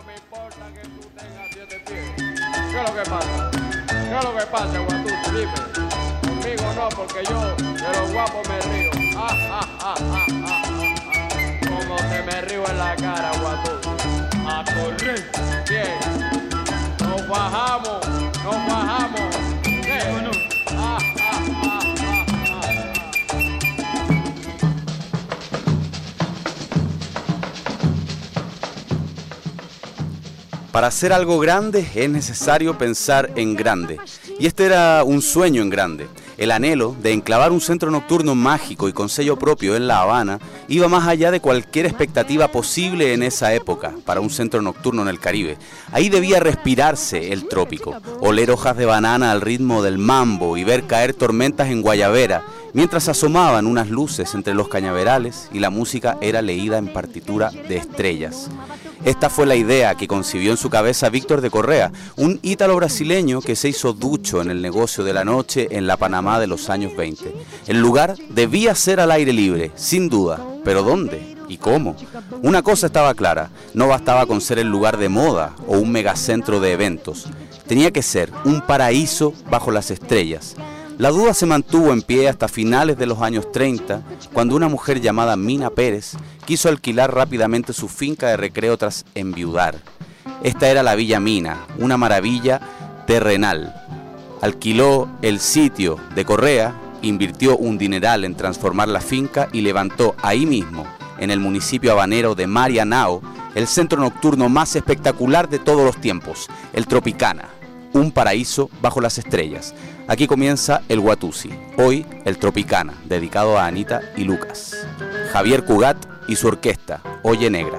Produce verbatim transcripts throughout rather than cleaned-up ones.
me importa que tú tengas siete pies. ¿Qué es lo que pasa? ¿Qué es lo que pasa, Guatusi? Dime. Conmigo no, porque yo de los guapos me río. Ah, ah, ah, ah, ah, ah, ah. Como te me río en la cara, Guatusi. A correr. Bien. Nos bajamos, nos bajamos. ¿Qué? No, no. Ah, ah, ah, ah, ah, ah. Para hacer algo grande es necesario pensar en grande. Y este era un sueño en grande. El anhelo de enclavar un centro nocturno mágico y con sello propio en La Habana iba más allá de cualquier expectativa posible en esa época para un centro nocturno en el Caribe. Ahí debía respirarse el trópico, oler hojas de banana al ritmo del mambo y ver caer tormentas en Guayabera, mientras asomaban unas luces entre los cañaverales y la música era leída en partitura de estrellas. Esta fue la idea que concibió en su cabeza Víctor de Correa, un ítalo brasileño que se hizo ducho en el negocio de la noche en la Panamá de los años veinte. El lugar debía ser al aire libre, sin duda, pero ¿dónde y cómo? Una cosa estaba clara, no bastaba con ser el lugar de moda o un megacentro de eventos, tenía que ser un paraíso bajo las estrellas. La duda se mantuvo en pie hasta finales de los años treinta, cuando una mujer llamada Mina Pérez quiso alquilar rápidamente su finca de recreo tras enviudar. Esta era la Villa Mina, una maravilla terrenal. Alquiló el sitio de Correa, invirtió un dineral en transformar la finca y levantó ahí mismo, en el municipio habanero de Marianao, el centro nocturno más espectacular de todos los tiempos, el Tropicana, un paraíso bajo las estrellas. Aquí comienza el Guatusi, hoy el Tropicana, dedicado a Anita y Lucas. Javier Cugat y su orquesta, Oye Negra.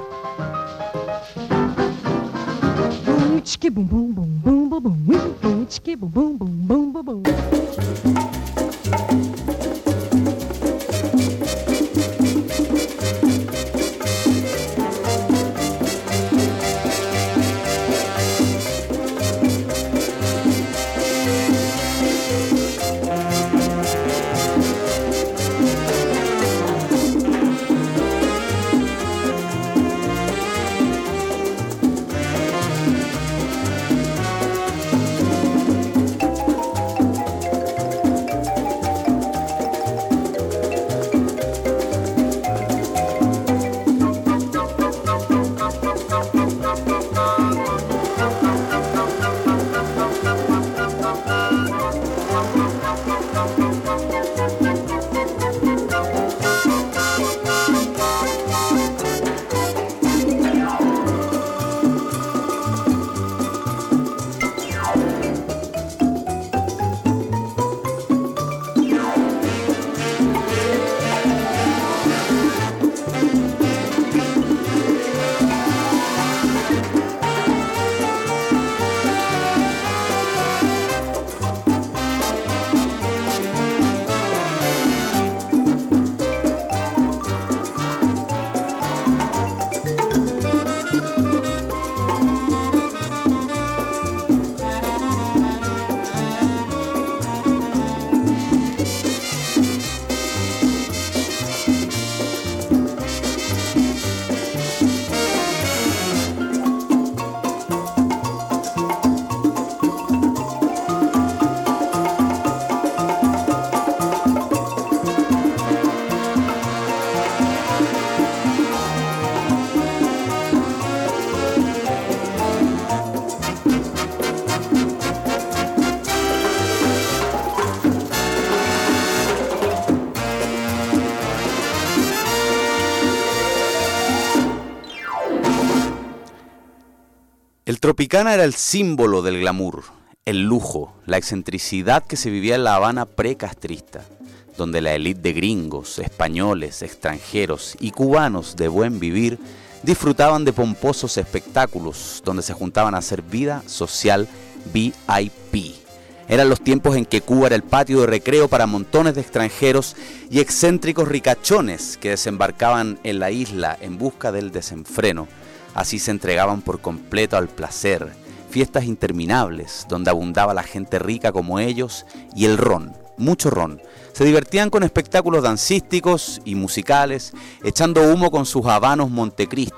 El Tropicana era el símbolo del glamour, el lujo, la excentricidad que se vivía en La Habana precastrista, donde la élite de gringos, españoles, extranjeros y cubanos de buen vivir disfrutaban de pomposos espectáculos donde se juntaban a hacer vida social V I P. Eran los tiempos en que Cuba era el patio de recreo para montones de extranjeros y excéntricos ricachones que desembarcaban en la isla en busca del desenfreno. Así se entregaban por completo al placer, fiestas interminables donde abundaba la gente rica como ellos y el ron, mucho ron. Se divertían con espectáculos dancísticos y musicales, echando humo con sus habanos Montecristo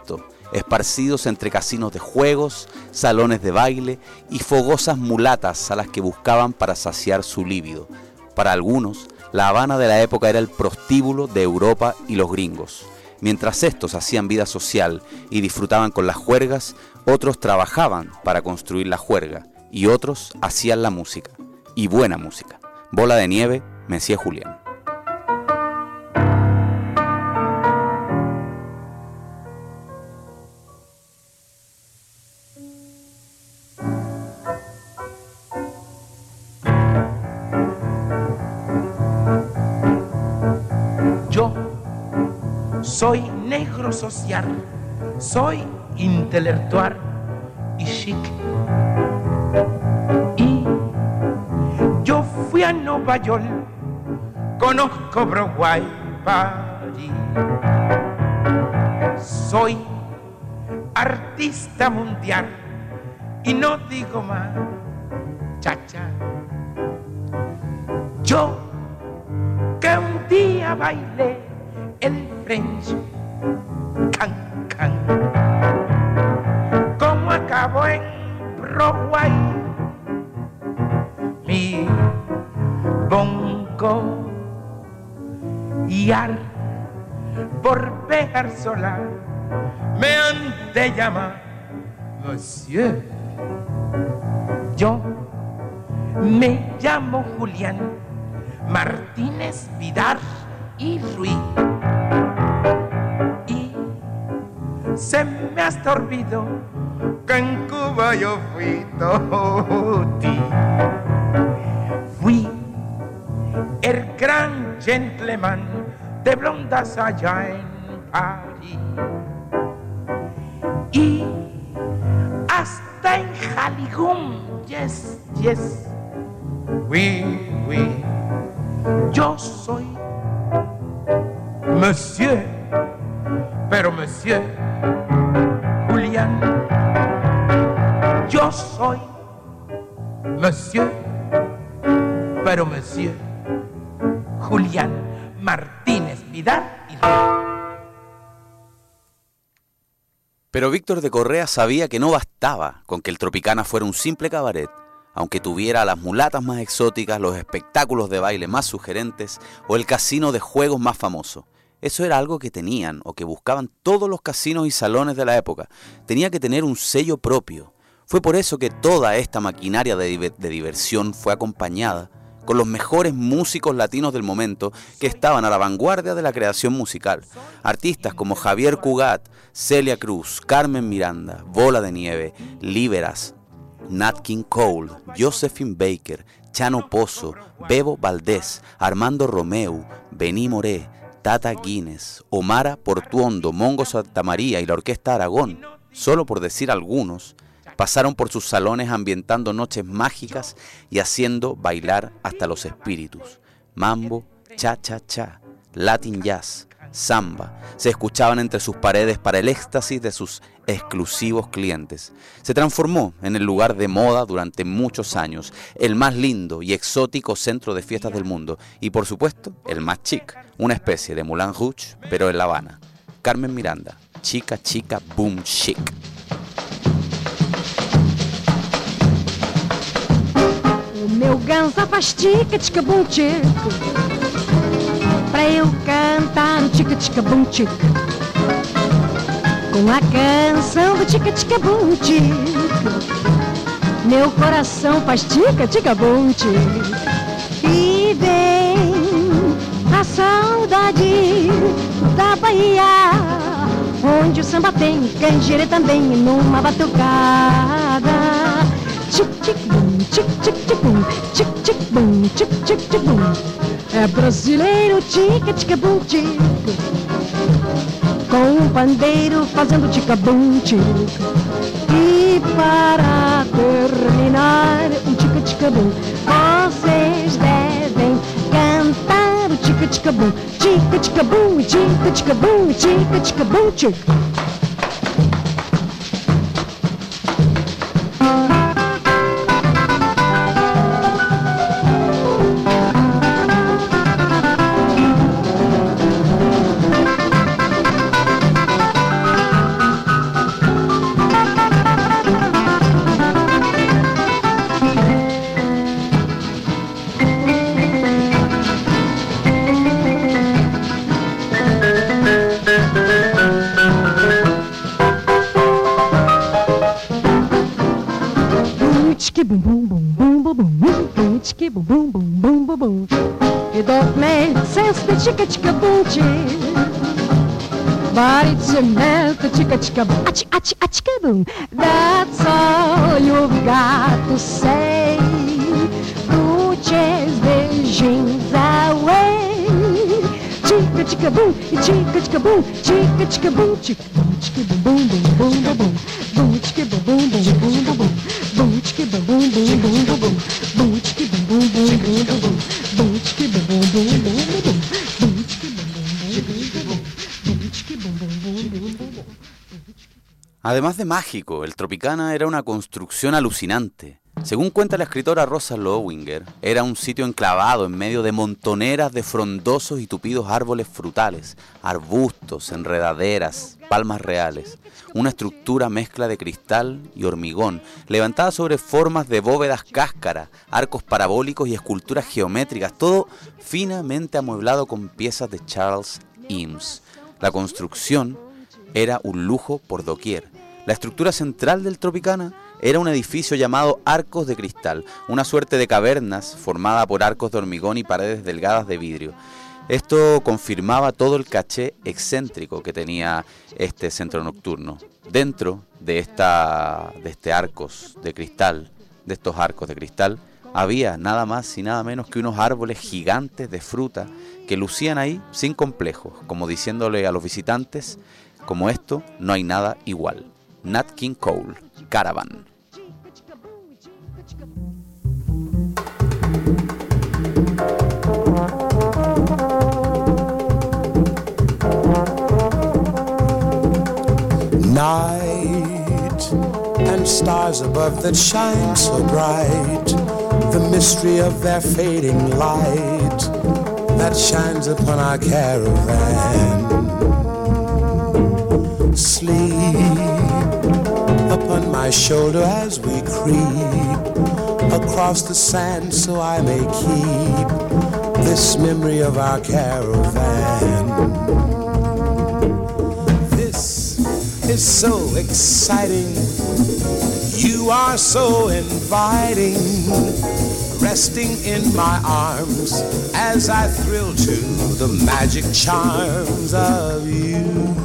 esparcidos entre casinos de juegos, salones de baile y fogosas mulatas a las que buscaban para saciar su líbido. Para algunos, La Habana de la época era el prostíbulo de Europa y los gringos. Mientras estos hacían vida social y disfrutaban con las juergas, otros trabajaban para construir la juerga y otros hacían la música, y buena música. Bola de Nieve, Messier Julián. Yo soy negro social, soy intelectual y chic. Y yo fui a Nueva York, conozco Broadway, París. Soy artista mundial y no digo más, cha-cha. Yo que un día bailé el French can-can, como acabó en Broadway, mi bongo y al por pegar sola me han de llamar Monsieur. Yo me llamo Julián Martínez Vidal y Ruiz, y se me ha hasta olvidado que en Cuba yo fui toti. Fui el gran gentleman de blondas allá en París, y hasta en Hollywood, yes, yes, oui, oui. Yo soy Monsieur, pero Monsieur Julián. Yo soy Monsieur, pero Monsieur Julián Martínez Vidal y Ruiz. Pero Víctor de Correa sabía que no bastaba con que el Tropicana fuera un simple cabaret, aunque tuviera a las mulatas más exóticas, los espectáculos de baile más sugerentes o el casino de juegos más famoso. Eso era algo que tenían o que buscaban todos los casinos y salones de la época. Tenía que tener un sello propio. Fue por eso que toda esta maquinaria de, div- de diversión fue acompañada con los mejores músicos latinos del momento que estaban a la vanguardia de la creación musical. Artistas como Javier Cugat, Celia Cruz, Carmen Miranda, Bola de Nieve, Líberas, Nat King Cole, Josephine Baker, Chano Pozo, Bebo Valdés, Armando Romeu, Bení Moré, Tata Guinness, Omara Portuondo, Mongo Santamaría y la Orquesta Aragón, solo por decir algunos, pasaron por sus salones ambientando noches mágicas y haciendo bailar hasta los espíritus. Mambo, cha-cha-cha, Latin jazz, samba, se escuchaban entre sus paredes para el éxtasis de sus exclusivos clientes. Se transformó en el lugar de moda durante muchos años, el más lindo y exótico centro de fiestas del mundo y, por supuesto, el más chic, una especie de Moulin Rouge, pero en La Habana. Carmen Miranda, Chica Chica Boom Chic. O meu ganso faz tica-tica-bum tico pra eu cantar no tica-tica-bum tico, com a canção do tica-tica-bum tico. Meu coração faz tica-tica-bum tico, e vem a saudade da Bahia, onde o samba tem canjibre também numa batucada. Tic-tic-bum, tic-tic-tic-bum, tic-tic-bum, tic-tic-tic-bum. É brasileiro, tica-tica-bum, tico, com um pandeiro fazendo tica-bum, tico. E para terminar o tica-tica-bum, vocês devem cantar o tica-tica-bum, tica-tica-bum, tica-tica-bum, tica-tica-bum, tico. chicka boom boom boom boom boom boom boom chicka boom boom boom boom boom boom. It don't make sense the chicka chicka boom chick, but it's a melt the chicka chicka boom, a chick a chick a chicka boom. That's all you've got to say. Puches beijinhos away. Chica chica boom, chica chica boom, chica chica boom, chica boom, chica boom boom boom boom boom, boom chica boom boom boom boom boom boom, boom chica boom boom boom boom boom boom, boom chica boom boom boom boom boom boom, boom chica boom boom boom boom boom boom, boom chica boom boom boom boom boom boom. Además de mágico, el Tropicana era una construcción alucinante. Según cuenta la escritora Rosa Lowinger, era un sitio enclavado en medio de montoneras de frondosos y tupidos árboles frutales, arbustos, enredaderas, palmas reales, una estructura mezcla de cristal y hormigón, levantada sobre formas de bóvedas cáscara, arcos parabólicos y esculturas geométricas, todo finamente amueblado con piezas de Charles Eames. La construcción era un lujo por doquier. La estructura central del Tropicana era un edificio llamado Arcos de Cristal, una suerte de cavernas formada por arcos de hormigón y paredes delgadas de vidrio. Esto confirmaba todo el caché excéntrico que tenía este centro nocturno. Dentro de, esta, de este arcos de cristal, de estos arcos de cristal, había nada más y nada menos que unos árboles gigantes de fruta que lucían ahí sin complejos, como diciéndole a los visitantes, como esto no hay nada igual. Nat King Cole, Caravan. Night and stars above that shine so bright, the mystery of their fading light that shines upon our caravan. Sleep upon my shoulder as we creep across the sand, so I may keep this memory of our caravan. This is so exciting, you are so inviting, resting in my arms as I thrill to the magic charms of you.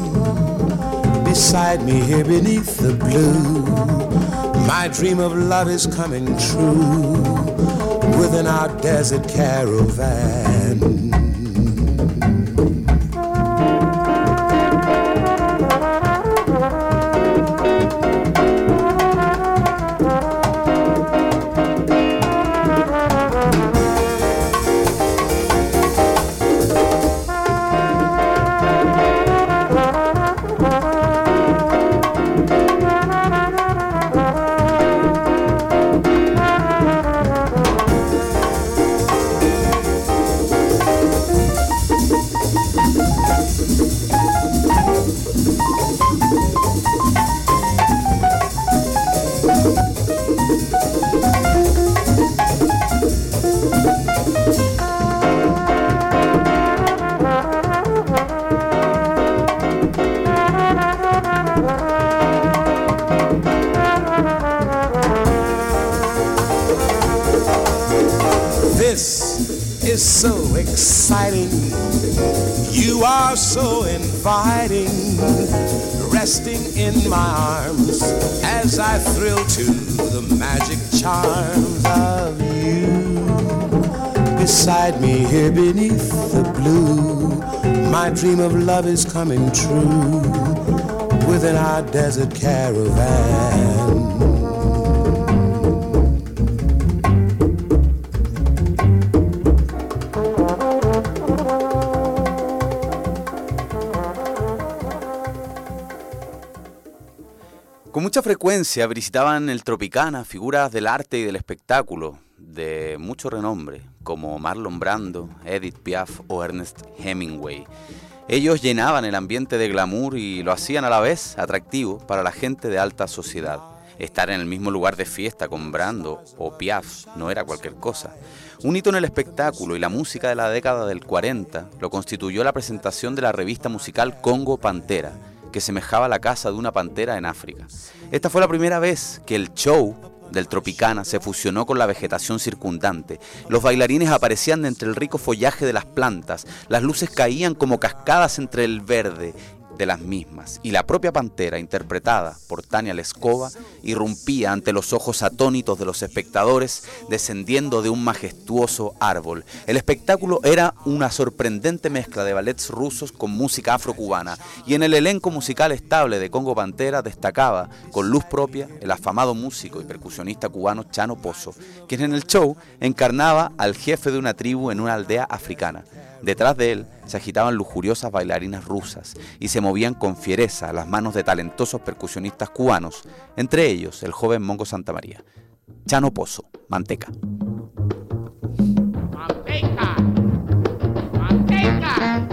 Beside me here beneath the blue, my dream of love is coming true within our desert caravan. This is so exciting, you are so inviting, resting in my arms as I thrill to the magic charms of you. Beside me here beneath the blue, my dream of love is coming true within our desert caravan. Con mucha frecuencia visitaban el Tropicana figuras del arte y del espectáculo de mucho renombre, como Marlon Brando, Edith Piaf o Ernest Hemingway. Ellos llenaban el ambiente de glamour y lo hacían a la vez atractivo para la gente de alta sociedad. Estar en el mismo lugar de fiesta con Brando o Piaf no era cualquier cosa. Un hito en el espectáculo y la música de la década del cuarenta lo constituyó la presentación de la revista musical Congo Pantera, que semejaba la caza de una pantera en África. Esta fue la primera vez que el show del Tropicana se fusionó con la vegetación circundante. Los bailarines aparecían de entre el rico follaje de las plantas, las luces caían como cascadas entre el verde de las mismas, y la propia pantera, interpretada por Tania Lescova, irrumpía ante los ojos atónitos de los espectadores, descendiendo de un majestuoso árbol. El espectáculo era una sorprendente mezcla de ballets rusos con música afrocubana, y en el elenco musical estable de Congo Pantera destacaba, con luz propia, el afamado músico y percusionista cubano Chano Pozo, quien en el show encarnaba al jefe de una tribu en una aldea africana. Detrás de él se agitaban lujuriosas bailarinas rusas y se movían con fiereza las manos de talentosos percusionistas cubanos, entre ellos el joven Mongo Santamaría. Chano Pozo, Manteca. Manteca. Manteca.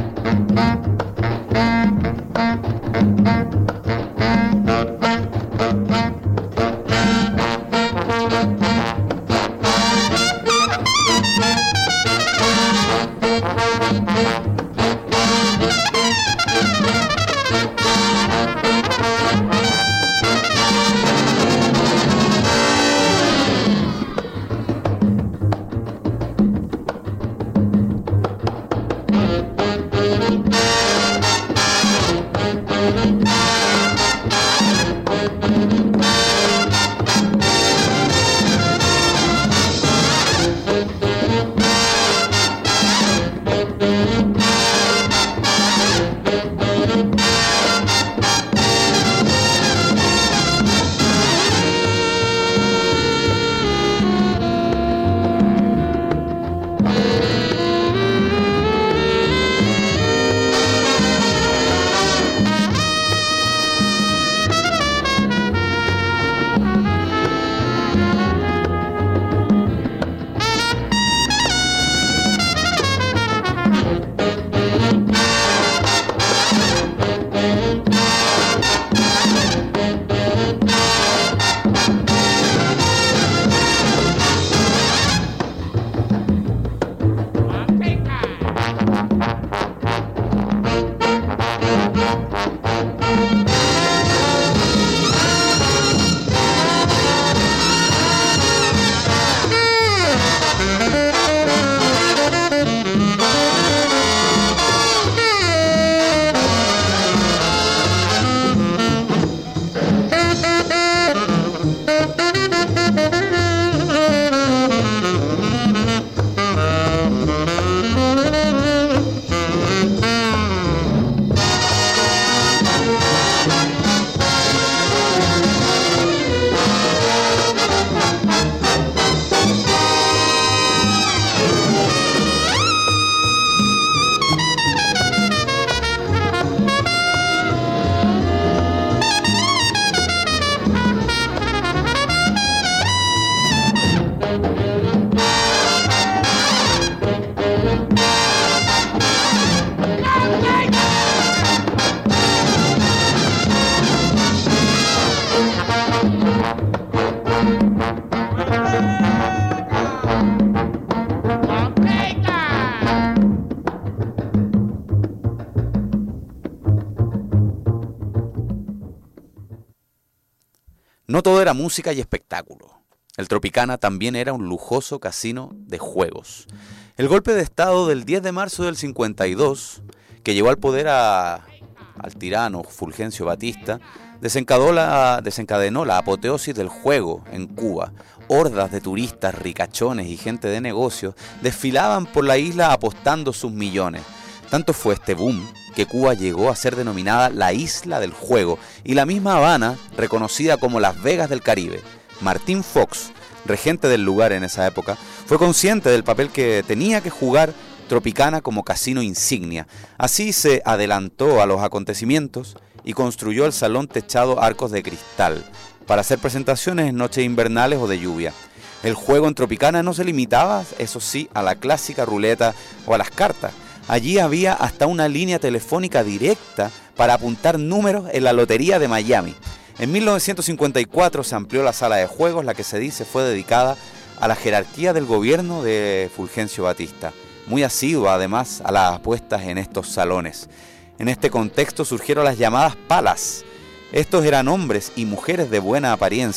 No todo era música y espectáculo. El Tropicana también era un lujoso casino de juegos. El golpe de estado del diez de marzo del cincuenta y dos, que llevó al poder a, al tirano Fulgencio Batista, desencadenó la, desencadenó la apoteosis del juego en Cuba. Hordas de turistas, ricachones y gente de negocios desfilaban por la isla apostando sus millones. Tanto fue este boom que Cuba llegó a ser denominada la isla del juego y la misma Habana reconocida como Las Vegas del Caribe. Martín Fox, regente del lugar en esa época, fue consciente del papel que tenía que jugar Tropicana como casino insignia. Así se adelantó a los acontecimientos y construyó el salón techado arcos de cristal para hacer presentaciones en noches invernales o de lluvia. El juego en Tropicana no se limitaba, eso sí, a la clásica ruleta o a las cartas. Allí había hasta una línea telefónica directa para apuntar números en la lotería de Miami. En mil novecientos cincuenta y cuatro se amplió la sala de juegos, la que se dice fue dedicada a la jerarquía del gobierno de Fulgencio Batista, muy asidua además a las apuestas en estos salones. En este contexto surgieron las llamadas palas. Estos eran hombres y mujeres de buena apariencia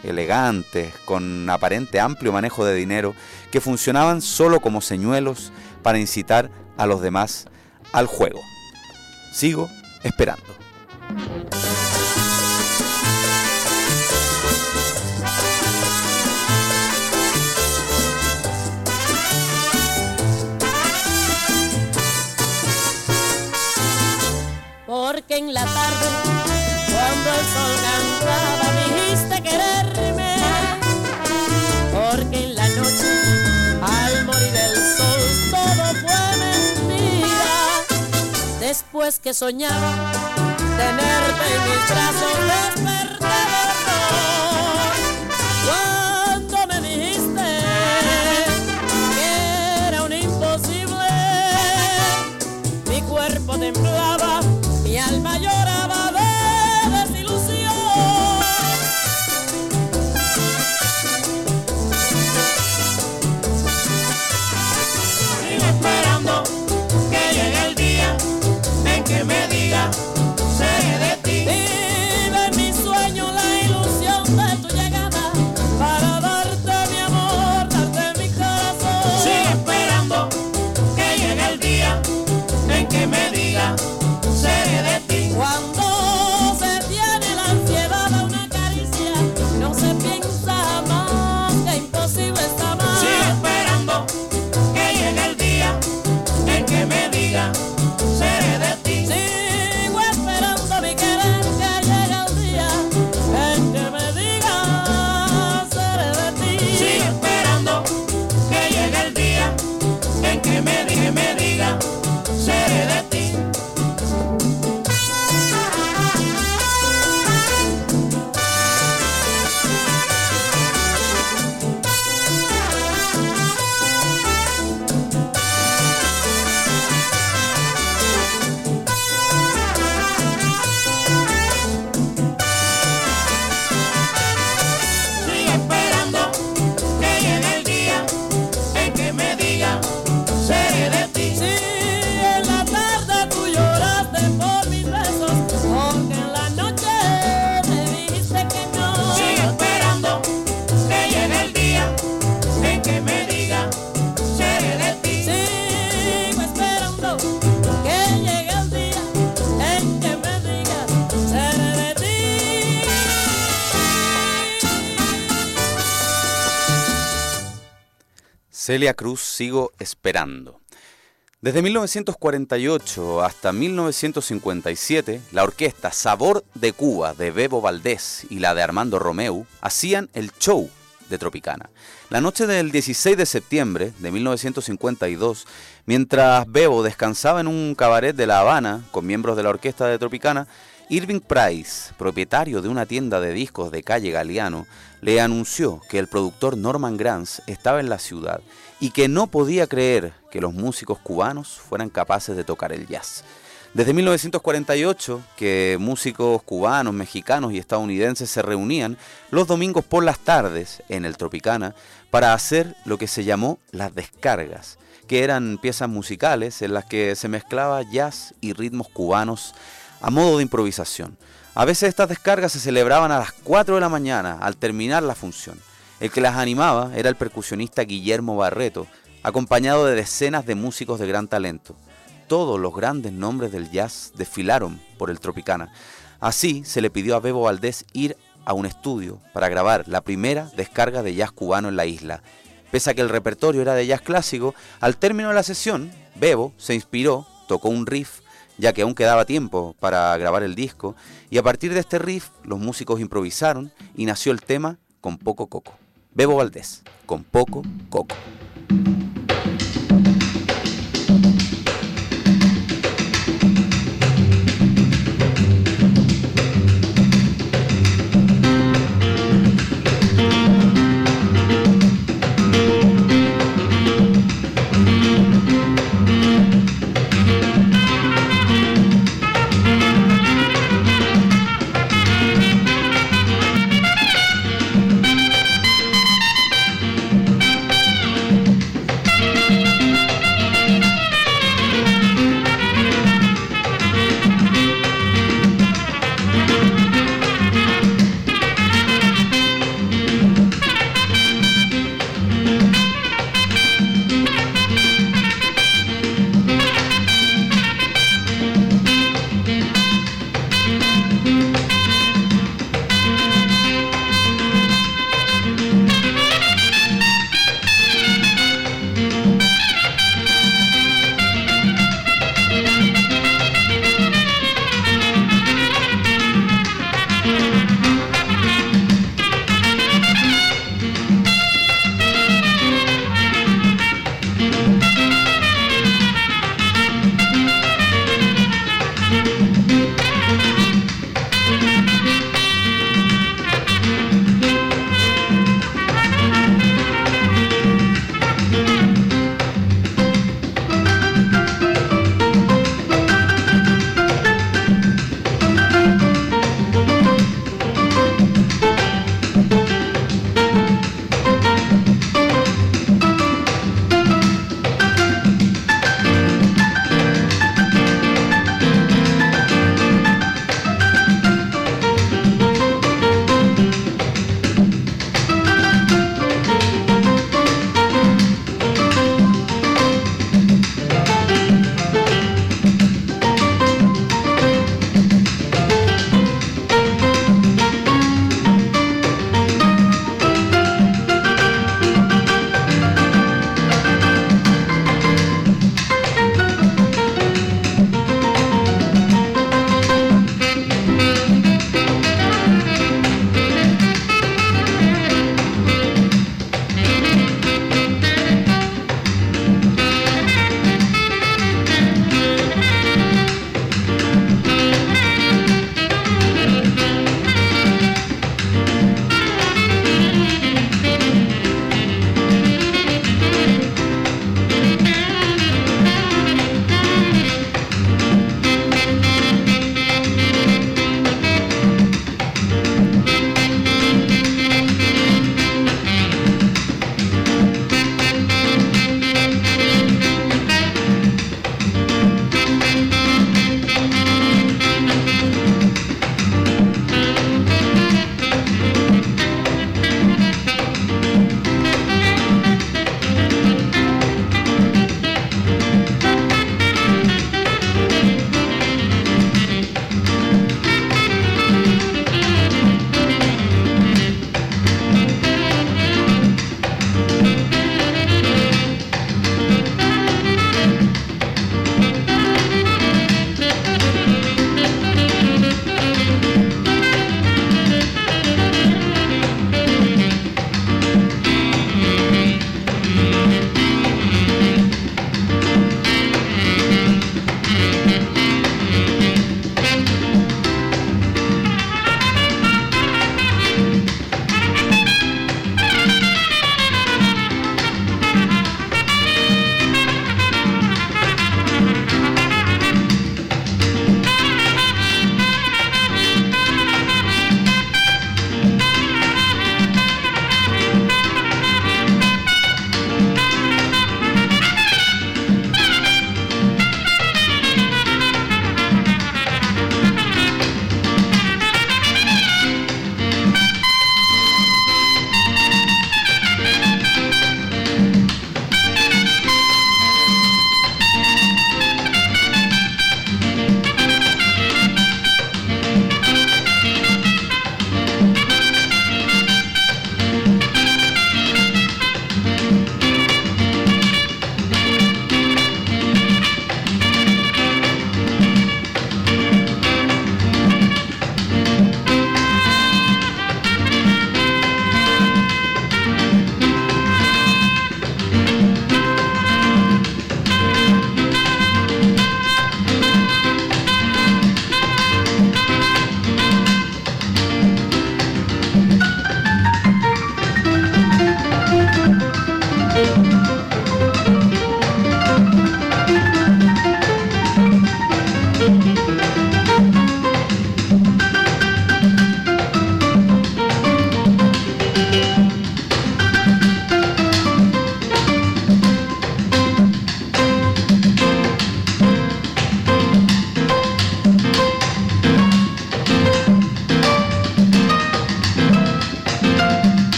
elegantes, con aparente amplio manejo de dinero, que funcionaban solo como señuelos para incitar a los demás al juego. Sigo esperando. Porque en la tarde, cuando el sol cantaba, dijiste quererme. Porque en la noche, al morir el sol, todo fue mentira. Después que soñaba tenerte en mis brazos, desperté de dolor. Cuando me dijiste que era un imposible, mi cuerpo temblaba, mi alma lloraba de desilusión. Sigo esperando que llegue el día en que me diga seré de ti. Vive en mi sueño la ilusión de tu llegada para darte mi amor, darte mi corazón. Sigo esperando que llegue el día en que me diga seré de ti. Cuando se tiene la ansiedad a una caricia, no se piensa más, que imposible está más. Sigo esperando que llegue el día en que me diga seré de ti. Sigo esperando mi querer que llegue el día en que me diga seré de ti. Sigo esperando que llegue el día en que me diga, me diga seré de ti. Celia Cruz, Sigo esperando. Desde mil novecientos cuarenta y ocho hasta mil novecientos cincuenta y siete, la orquesta Sabor de Cuba de Bebo Valdés y la de Armando Romeu hacían el show de Tropicana. La noche del dieciséis de septiembre de mil novecientos cincuenta y dos, mientras Bebo descansaba en un cabaret de La Habana con miembros de la orquesta de Tropicana, Irving Price, propietario de una tienda de discos de calle Galeano, le anunció que el productor Norman Granz estaba en la ciudad y que no podía creer que los músicos cubanos fueran capaces de tocar el jazz. Desde mil novecientos cuarenta y ocho, que músicos cubanos, mexicanos y estadounidenses se reunían los domingos por las tardes en el Tropicana para hacer lo que se llamó las descargas, que eran piezas musicales en las que se mezclaba jazz y ritmos cubanos a modo de improvisación. A veces estas descargas se celebraban a las cuatro de la mañana al terminar la función. El que las animaba era el percusionista Guillermo Barreto, acompañado de decenas de músicos de gran talento. Todos los grandes nombres del jazz desfilaron por el Tropicana. Así se le pidió a Bebo Valdés ir a un estudio para grabar la primera descarga de jazz cubano en la isla. Pese a que el repertorio era de jazz clásico, al término de la sesión, Bebo se inspiró, tocó un riff, ya que aún quedaba tiempo para grabar el disco, y a partir de este riff los músicos improvisaron y nació el tema Con Poco Coco. Bebo Valdés, Con Poco Coco.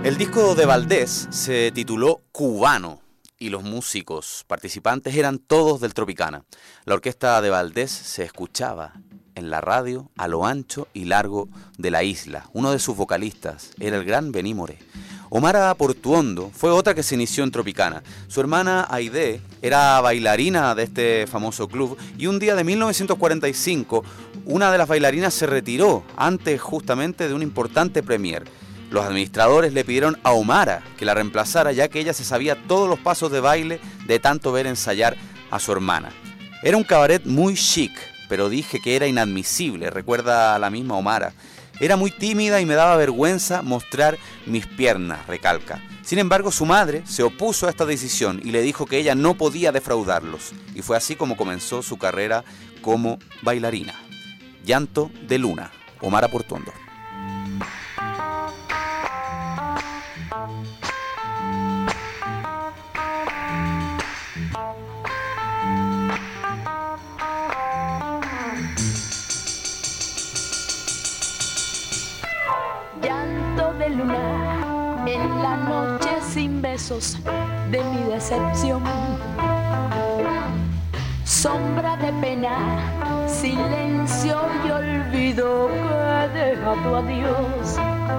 El disco de Valdés se tituló Cubano y los músicos participantes eran todos del Tropicana. La orquesta de Valdés se escuchaba en la radio a lo ancho y largo de la isla. Uno de sus vocalistas era el gran Bení Moré. Omara Portuondo fue otra que se inició en Tropicana. Su hermana Aide era bailarina de este famoso club y un día de mil novecientos cuarenta y cinco una de las bailarinas se retiró antes justamente de un importante premier. Los administradores le pidieron a Omara que la reemplazara ya que ella se sabía todos los pasos de baile de tanto ver ensayar a su hermana. Era un cabaret muy chic, pero dije que era inadmisible, recuerda a la misma Omara. Era muy tímida y me daba vergüenza mostrar mis piernas, recalca. Sin embargo, su madre se opuso a esta decisión y le dijo que ella no podía defraudarlos. Y fue así como comenzó su carrera como bailarina. Llanto de Luna, Omara Portuondo. Llanto de luna en la noche sin besos de mi decepción. Sombra de pena, silencio y olvido que deja tu adiós.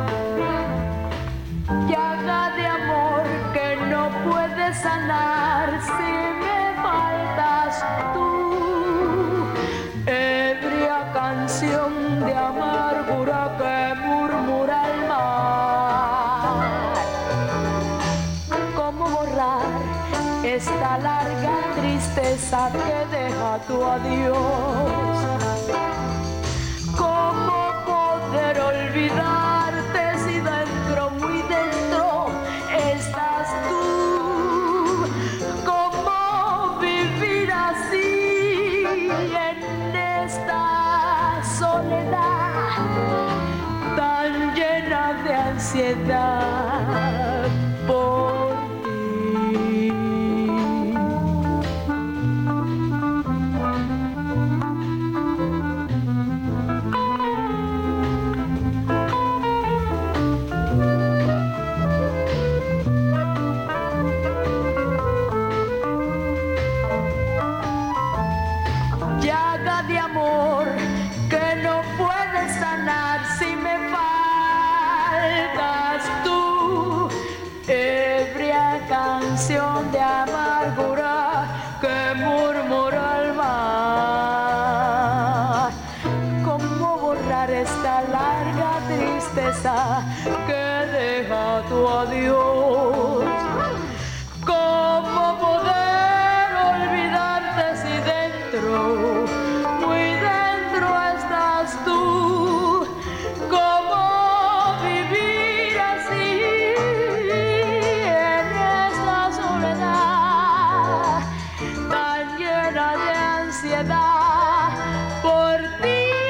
Llaga de amor que no puede sanar si me faltas tú. Ebria canción de amargura que murmura el mar. ¿Cómo borrar esta larga tristeza que deja tu adiós? ¿Cómo poder olvidarte si dentro, muy dentro, estás tú? ¿Cómo vivir así en esta soledad tan llena de ansiedad por ti? Llaga de amor que no puedes sanar si me faltas tú. Ebria canción de amargura que murmura el mar. ¿Cómo borrar esta larga tristeza que deja tu adiós? ¿Cómo poder olvidarte si dentro, muy dentro estás tú? ¿Cómo vivir así en esta soledad tan llena de ansiedad por ti?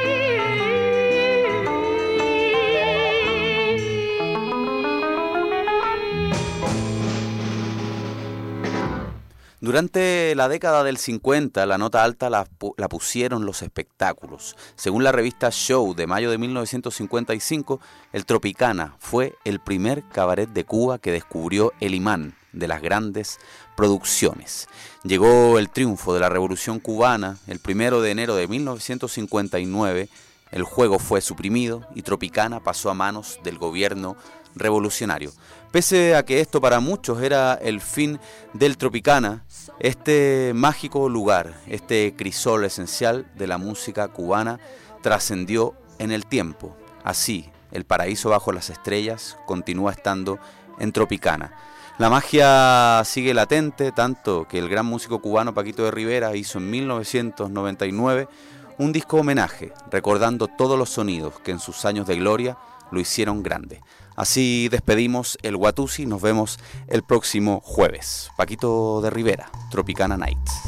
Durante la década del cincuenta, la nota alta la, la pusieron los espectáculos. Según la revista Show de mayo de mil novecientos cincuenta y cinco, el Tropicana fue el primer cabaret de Cuba que descubrió el imán de las grandes producciones. Llegó el triunfo de la Revolución Cubana el primero de enero de mil novecientos cincuenta y nueve. El juego fue suprimido y Tropicana pasó a manos del gobierno revolucionario. Pese a que esto para muchos era el fin del Tropicana, este mágico lugar, este crisol esencial de la música cubana, trascendió en el tiempo. Así, el paraíso bajo las estrellas continúa estando en Tropicana. La magia sigue latente, tanto que el gran músico cubano Paquito de Rivera hizo en mil novecientos noventa y nueve un disco homenaje, recordando todos los sonidos que en sus años de gloria lo hicieron grande. Así despedimos el Watusi, nos vemos el próximo jueves. Paquito de Rivera, Tropicana Nights.